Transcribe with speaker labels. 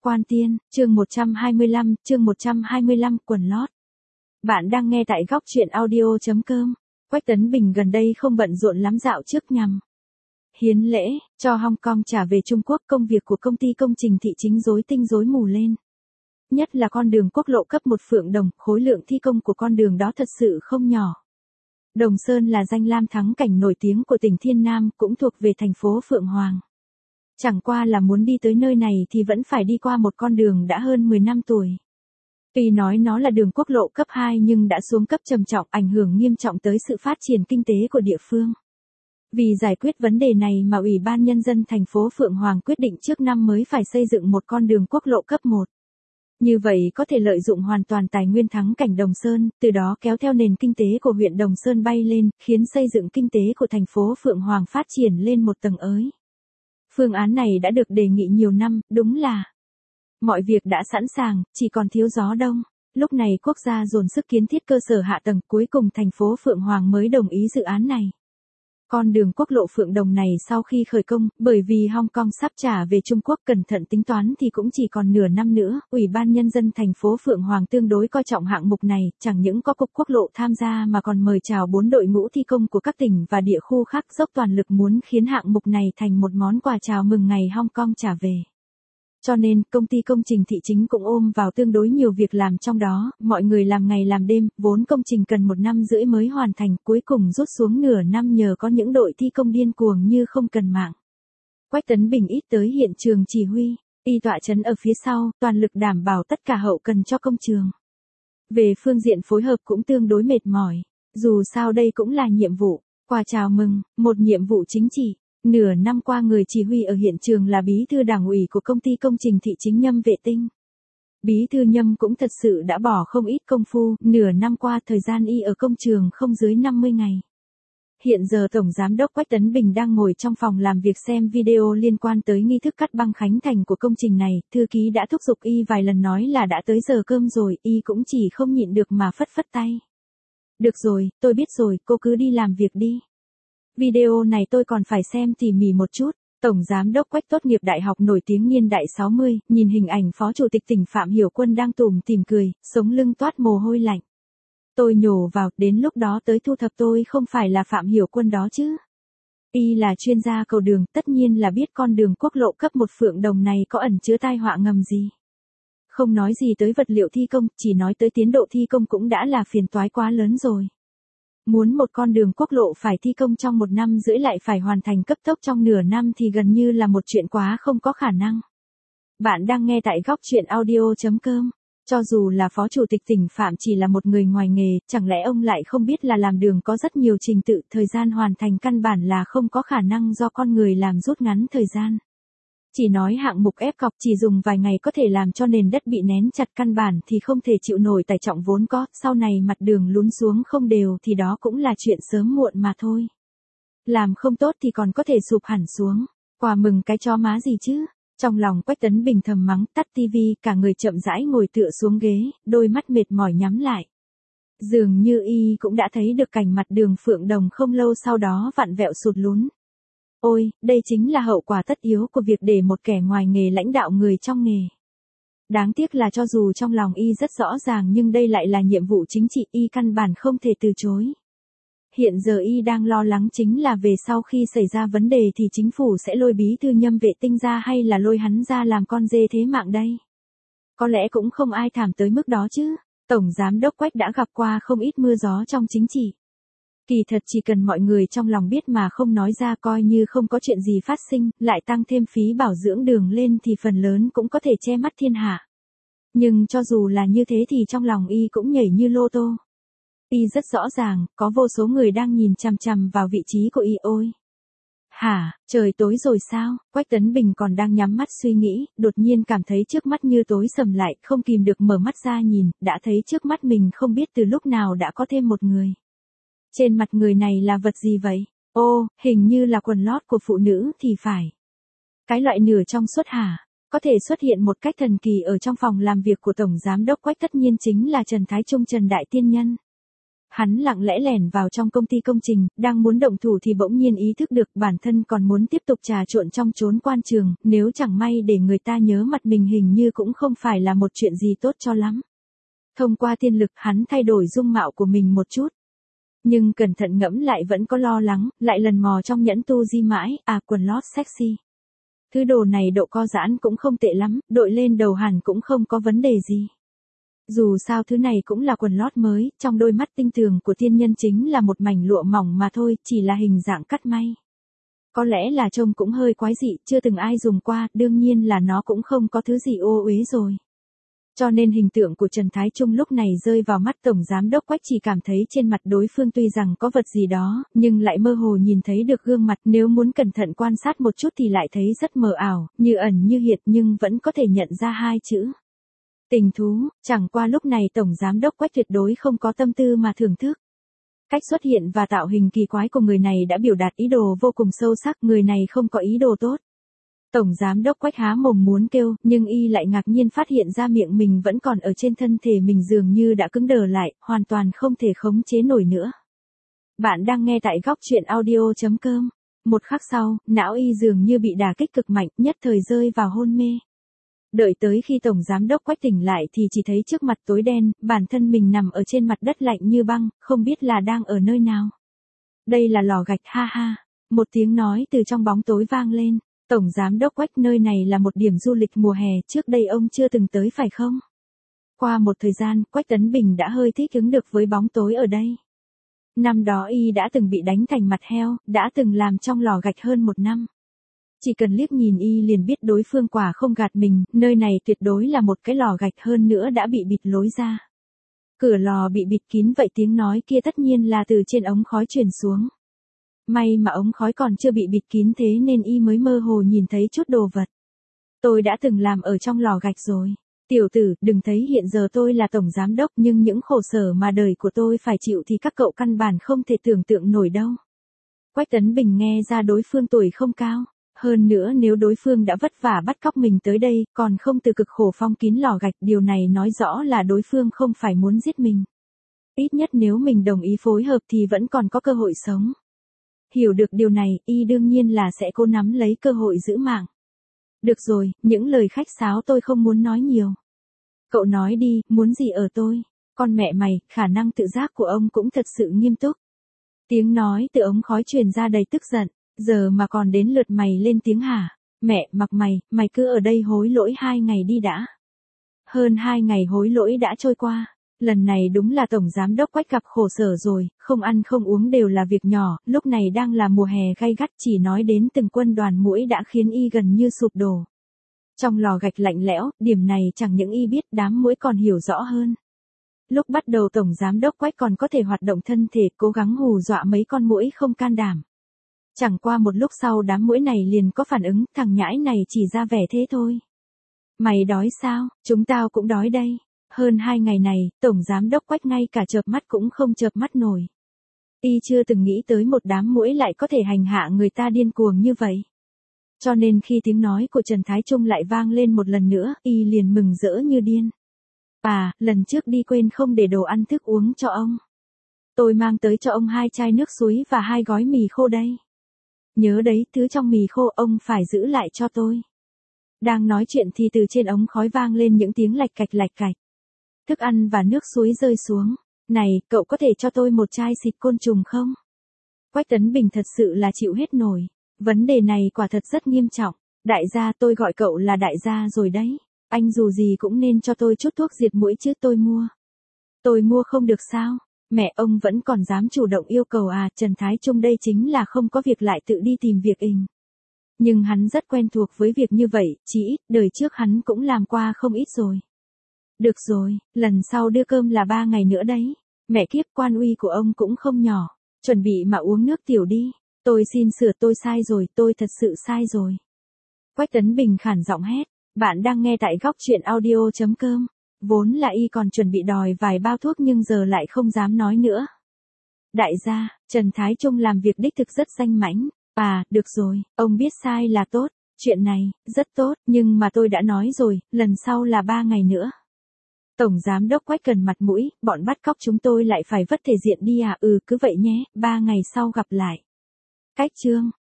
Speaker 1: Quan Tiên, chương 125, quần lót. Bạn đang nghe tại góc truyện audio.com. Quách Tấn Bình gần đây không bận rộn lắm dạo trước nhằm hiến lễ, cho Hong Kong trả về Trung Quốc. Công việc của công ty công trình thị chính rối tinh rối mù lên. Nhất là con đường quốc lộ cấp 1 Phượng Đồng, khối lượng thi công của con đường đó thật sự không nhỏ. Đồng Sơn là danh lam thắng cảnh nổi tiếng của tỉnh Thiên Nam, cũng thuộc về thành phố Phượng Hoàng. Chẳng qua là muốn đi tới nơi này thì vẫn phải đi qua một con đường đã hơn 10 năm tuổi. Tuy nói nó là đường quốc lộ cấp 2 nhưng đã xuống cấp trầm trọng, ảnh hưởng nghiêm trọng tới sự phát triển kinh tế của địa phương. Vì giải quyết vấn đề này mà Ủy ban Nhân dân thành phố Phượng Hoàng quyết định trước năm mới phải xây dựng một con đường quốc lộ cấp 1. Như vậy có thể lợi dụng hoàn toàn tài nguyên thắng cảnh Đồng Sơn, từ đó kéo theo nền kinh tế của huyện Đồng Sơn bay lên, khiến xây dựng kinh tế của thành phố Phượng Hoàng phát triển lên một tầng mới. Phương án này đã được đề nghị nhiều năm, đúng là mọi việc đã sẵn sàng, chỉ còn thiếu gió đông. Lúc này quốc gia dồn sức kiến thiết cơ sở hạ tầng, cuối cùng thành phố Phượng Hoàng mới đồng ý dự án này. Con đường quốc lộ Phượng Đồng này sau khi khởi công, bởi vì Hong Kong sắp trả về Trung Quốc cẩn thận tính toán thì cũng chỉ còn nửa năm nữa, Ủy ban Nhân dân thành phố Phượng Hoàng tương đối coi trọng hạng mục này, chẳng những có cục quốc lộ tham gia mà còn mời chào 4 đội ngũ thi công của các tỉnh và địa khu khác dốc toàn lực muốn khiến hạng mục này thành một món quà chào mừng ngày Hong Kong trả về. Cho nên, công ty công trình thị chính cũng ôm vào tương đối nhiều việc làm trong đó, mọi người làm ngày làm đêm, vốn công trình cần 1 năm rưỡi mới hoàn thành, cuối cùng rút xuống nửa năm nhờ có những đội thi công điên cuồng như không cần mạng. Quách Tấn Bình ít tới hiện trường chỉ huy, y tọa trấn ở phía sau, toàn lực đảm bảo tất cả hậu cần cho công trường. Về phương diện phối hợp cũng tương đối mệt mỏi, dù sao đây cũng là nhiệm vụ, quà chào mừng, một nhiệm vụ chính trị. Nửa năm qua người chỉ huy ở hiện trường là bí thư đảng ủy của công ty công trình thị chính Nhâm Vệ Tinh. Bí thư Nhâm cũng thật sự đã bỏ không ít công phu, nửa năm qua thời gian y ở công trường không dưới 50 ngày. Hiện giờ Tổng Giám đốc Quách Tấn Bình đang ngồi trong phòng làm việc xem video liên quan tới nghi thức cắt băng khánh thành của công trình này, thư ký đã thúc giục y vài lần nói là đã tới giờ cơm rồi, y cũng chỉ không nhịn được mà phất phất tay. Được rồi, tôi biết rồi, cô cứ đi làm việc đi. Video này tôi còn phải xem tỉ mỉ một chút. Tổng Giám đốc Quách tốt nghiệp đại học nổi tiếng niên đại 60, nhìn hình ảnh Phó Chủ tịch tỉnh Phạm Hiểu Quân đang tủm tỉm cười, sống lưng toát mồ hôi lạnh. Tôi nhổ vào, đến lúc đó tới thu thập tôi không phải là Phạm Hiểu Quân đó chứ. Y là chuyên gia cầu đường, tất nhiên là biết con đường quốc lộ cấp 1 Phượng Đồng này có ẩn chứa tai họa ngầm gì. Không nói gì tới vật liệu thi công, chỉ nói tới tiến độ thi công cũng đã là phiền toái quá lớn rồi. Muốn một con đường quốc lộ phải thi công trong 1 năm rưỡi lại phải hoàn thành cấp tốc trong nửa năm thì gần như là một chuyện quá không có khả năng. Bạn đang nghe tại góc truyện audio.com. Cho dù là Phó Chủ tịch tỉnh Phạm chỉ là một người ngoài nghề, chẳng lẽ ông lại không biết là làm đường có rất nhiều trình tự, thời gian hoàn thành căn bản là không có khả năng do con người làm rút ngắn thời gian. Chỉ nói hạng mục ép cọc chỉ dùng vài ngày có thể làm cho nền đất bị nén chặt căn bản thì không thể chịu nổi tải trọng vốn có, sau này mặt đường lún xuống không đều thì đó cũng là chuyện sớm muộn mà thôi. Làm không tốt thì còn có thể sụp hẳn xuống, quà mừng cái chó má gì chứ. Trong lòng Quách Tấn Bình thầm mắng, tắt tivi, cả người chậm rãi ngồi tựa xuống ghế, đôi mắt mệt mỏi nhắm lại. Dường như y cũng đã thấy được cảnh mặt đường Phượng Đồng không lâu sau đó vặn vẹo sụt lún. Ôi, đây chính là hậu quả tất yếu của việc để một kẻ ngoài nghề lãnh đạo người trong nghề. Đáng tiếc là cho dù trong lòng y rất rõ ràng nhưng đây lại là nhiệm vụ chính trị, y căn bản không thể từ chối. Hiện giờ y đang lo lắng chính là về sau khi xảy ra vấn đề thì chính phủ sẽ lôi bí thư Nhâm Vệ Tinh ra hay là lôi hắn ra làm con dê thế mạng đây. Có lẽ cũng không ai thảm tới mức đó chứ. Tổng Giám đốc Quách đã gặp qua không ít mưa gió trong chính trị. Kỳ thật chỉ cần mọi người trong lòng biết mà không nói ra coi như không có chuyện gì phát sinh, lại tăng thêm phí bảo dưỡng đường lên thì phần lớn cũng có thể che mắt thiên hạ. Nhưng cho dù là như thế thì trong lòng y cũng nhảy như lô tô. Y rất rõ ràng, có vô số người đang nhìn chằm chằm vào vị trí của y. Ôi! Hả, trời tối rồi sao? Quách Tấn Bình còn đang nhắm mắt suy nghĩ, đột nhiên cảm thấy trước mắt như tối sầm lại, không kìm được mở mắt ra nhìn, đã thấy trước mắt mình không biết từ lúc nào đã có thêm một người. Trên mặt người này là vật gì vậy? Ô, hình như là quần lót của phụ nữ thì phải. Cái loại nửa trong suốt hả? Có thể xuất hiện một cách thần kỳ ở trong phòng làm việc của Tổng Giám đốc Quách tất nhiên chính là Trần Thái Trung Trần Đại Tiên Nhân. Hắn lặng lẽ lẻn vào trong công ty công trình, đang muốn động thủ thì bỗng nhiên ý thức được bản thân còn muốn tiếp tục trà trộn trong chốn quan trường, nếu chẳng may để người ta nhớ mặt mình hình như cũng không phải là một chuyện gì tốt cho lắm. Thông qua tiên lực hắn thay đổi dung mạo của mình một chút. Nhưng cẩn thận ngẫm lại vẫn có lo lắng, lại lần mò trong nhẫn tu di mãi, quần lót sexy. Thứ đồ này độ co giãn cũng không tệ lắm, đội lên đầu hẳn cũng không có vấn đề gì. Dù sao thứ này cũng là quần lót mới, trong đôi mắt tinh tường của tiên nhân chính là một mảnh lụa mỏng mà thôi, chỉ là hình dạng cắt may. Có lẽ là trông cũng hơi quái dị, chưa từng ai dùng qua, đương nhiên là nó cũng không có thứ gì ô uế rồi. Cho nên hình tượng của Trần Thái Trung lúc này rơi vào mắt Tổng Giám Đốc Quách chỉ cảm thấy trên mặt đối phương tuy rằng có vật gì đó, nhưng lại mơ hồ nhìn thấy được gương mặt, nếu muốn cẩn thận quan sát một chút thì lại thấy rất mờ ảo, như ẩn như hiện nhưng vẫn có thể nhận ra hai chữ. Tình thú, chẳng qua lúc này Tổng Giám Đốc Quách tuyệt đối không có tâm tư mà thưởng thức. Cách xuất hiện và tạo hình kỳ quái của người này đã biểu đạt ý đồ vô cùng sâu sắc, người này không có ý đồ tốt. Tổng Giám Đốc Quách há mồm muốn kêu, nhưng y lại ngạc nhiên phát hiện ra miệng mình vẫn còn ở trên thân thể mình dường như đã cứng đờ lại, hoàn toàn không thể khống chế nổi nữa. Bạn đang nghe tại góc truyện audio.com. Một khắc sau, não y dường như bị đả kích cực mạnh, nhất thời rơi vào hôn mê. Đợi tới khi Tổng Giám Đốc Quách tỉnh lại thì chỉ thấy trước mặt tối đen, bản thân mình nằm ở trên mặt đất lạnh như băng, không biết là đang ở nơi nào. Đây là lò gạch, ha ha. Một tiếng nói từ trong bóng tối vang lên. Tổng Giám Đốc Quách, nơi này là một điểm du lịch mùa hè, trước đây ông chưa từng tới phải không? Qua một thời gian, Quách Tấn Bình đã hơi thích ứng được với bóng tối ở đây. Năm đó y đã từng bị đánh thành mặt heo, đã từng làm trong lò gạch hơn 1 năm. Chỉ cần liếc nhìn y liền biết đối phương quả không gạt mình, nơi này tuyệt đối là một cái lò gạch, hơn nữa đã bị bịt lối ra. Cửa lò bị bịt kín vậy tiếng nói kia tất nhiên là từ trên ống khói truyền xuống. May mà ống khói còn chưa bị bịt kín thế nên y mới mơ hồ nhìn thấy chút đồ vật. Tôi đã từng làm ở trong lò gạch rồi. Tiểu tử, đừng thấy hiện giờ tôi là tổng giám đốc nhưng những khổ sở mà đời của tôi phải chịu thì các cậu căn bản không thể tưởng tượng nổi đâu. Quách Tấn Bình nghe ra đối phương tuổi không cao. Hơn nữa nếu đối phương đã vất vả bắt cóc mình tới đây, còn không từ cực khổ phong kín lò gạch, điều này nói rõ là đối phương không phải muốn giết mình. Ít nhất nếu mình đồng ý phối hợp thì vẫn còn có cơ hội sống. Hiểu được điều này, y đương nhiên là sẽ cố nắm lấy cơ hội giữ mạng. Được rồi, những lời khách sáo tôi không muốn nói nhiều. Cậu nói đi, muốn gì ở tôi? Con mẹ mày, khả năng tự giác của ông cũng thật sự nghiêm túc. Tiếng nói từ ống khói truyền ra đầy tức giận. Giờ mà còn đến lượt mày lên tiếng hả? Mẹ, mặc mày cứ ở đây hối lỗi 2 ngày đi đã. Hơn 2 ngày hối lỗi đã trôi qua. Lần này đúng là Tổng Giám Đốc Quách gặp khổ sở rồi, không ăn không uống đều là việc nhỏ, lúc này đang là mùa hè gay gắt, chỉ nói đến từng quân đoàn muỗi đã khiến y gần như sụp đổ. Trong lò gạch lạnh lẽo, điểm này chẳng những y biết, đám muỗi còn hiểu rõ hơn. Lúc bắt đầu Tổng Giám Đốc Quách còn có thể hoạt động thân thể, cố gắng hù dọa mấy con muỗi không can đảm. Chẳng qua một lúc sau đám muỗi này liền có phản ứng, thằng nhãi này chỉ ra vẻ thế thôi. Mày đói sao? Chúng tao cũng đói đây. Hơn 2 ngày này, Tổng Giám Đốc Quách ngay cả chợp mắt cũng không chợp mắt nổi. Y chưa từng nghĩ tới một đám muỗi lại có thể hành hạ người ta điên cuồng như vậy. Cho nên khi tiếng nói của Trần Thái Trung lại vang lên một lần nữa, y liền mừng rỡ như điên. Lần trước đi quên không để đồ ăn thức uống cho ông. Tôi mang tới cho ông 2 chai nước suối và 2 gói mì khô đây. Nhớ đấy, thứ trong mì khô ông phải giữ lại cho tôi. Đang nói chuyện thì từ trên ống khói vang lên những tiếng lạch cạch. Thức ăn và nước suối rơi xuống. Này, cậu có thể cho tôi một chai xịt côn trùng không? Quách Tấn Bình thật sự là chịu hết nổi. Vấn đề này quả thật rất nghiêm trọng. Đại gia, tôi gọi cậu là đại gia rồi đấy. Anh dù gì cũng nên cho tôi chút thuốc diệt muỗi chứ, tôi mua. Tôi mua không được sao? Mẹ, ông vẫn còn dám chủ động yêu cầu à? Trần Thái Trung đây chính là không có việc lại tự đi tìm việc ình. Nhưng hắn rất quen thuộc với việc như vậy, chỉ ít, đời trước hắn cũng làm qua không ít rồi. Được rồi, lần sau đưa cơm là 3 ngày nữa đấy. Mẹ kiếp, quan uy của ông cũng không nhỏ. Chuẩn bị mà uống nước tiểu đi. Tôi xin sửa, tôi sai rồi, tôi thật sự sai rồi. Quách Tấn Bình khản giọng hét. Bạn đang nghe tại góc truyện audio.com. Vốn là y còn chuẩn bị đòi vài bao thuốc nhưng giờ lại không dám nói nữa. Đại gia, Trần Thái Trung làm việc đích thực rất danh mãnh. Được rồi, ông biết sai là tốt. Chuyện này, rất tốt, nhưng mà tôi đã nói rồi, lần sau là 3 ngày nữa. Tổng giám đốc Quách cần mặt mũi, bọn bắt cóc chúng tôi lại phải vất thể diện đi à? Ừ cứ vậy nhé, 3 ngày sau gặp lại. Cách chương